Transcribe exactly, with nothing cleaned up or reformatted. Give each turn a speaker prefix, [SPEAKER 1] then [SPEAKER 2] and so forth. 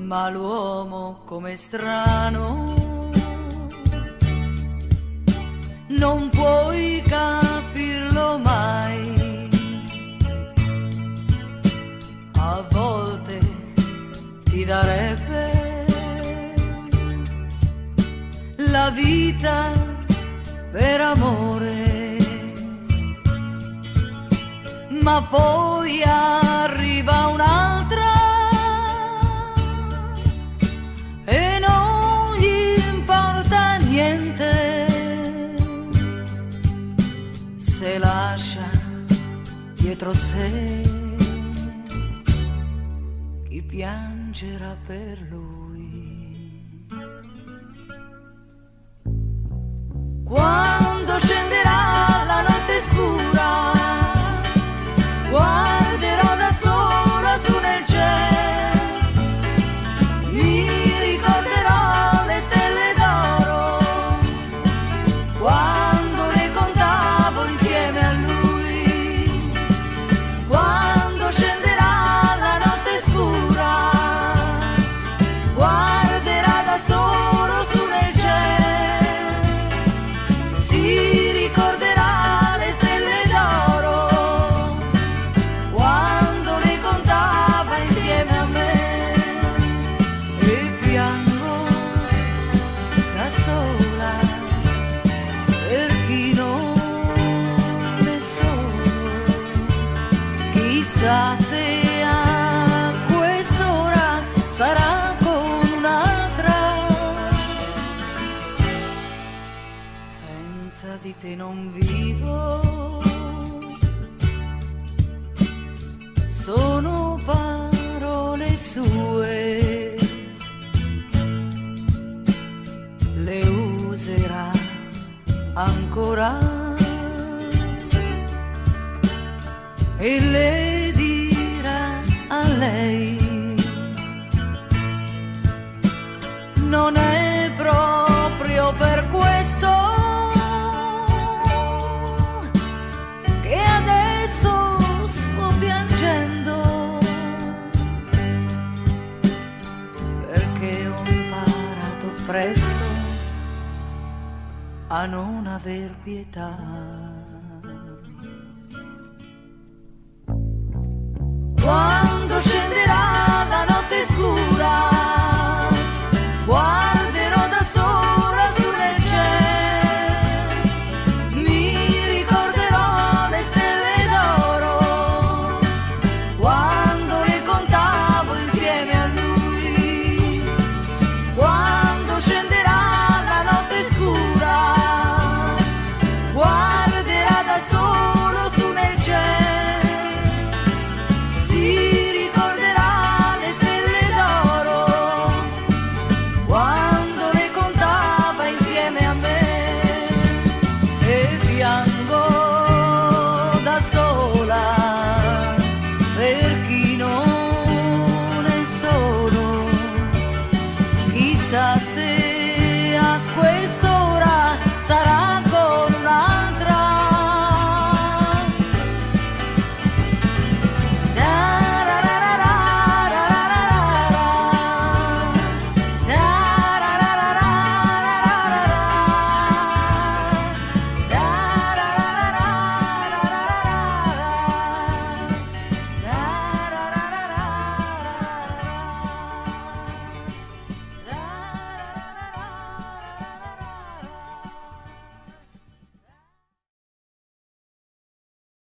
[SPEAKER 1] ma l'uomo com'è strano, non puoi capirlo mai. A volte ti darebbe la vita per amore, ma poi arriva un'altra e non gli importa niente, se lascia dietro sé chi piangerà per lui. Quando scenderà la notte scura, guarderò da sola su nel cielo, mi ricorderò le stelle d'oro, quando le contavo insieme a lui. Quando scenderà la notte scura, guarderà da solo su nel cielo, si ricorderà le stelle d'oro, quando le contava insieme a me. E piango da sola per chi non è solo, chissà se a quest'ora sarà con un'altra. Senza di te non vivo, sono parole sue, le userà ancora e le dirà a lei. Non è proprio per questo che adesso sto piangendo, perché ho imparato presto a non aver pietà.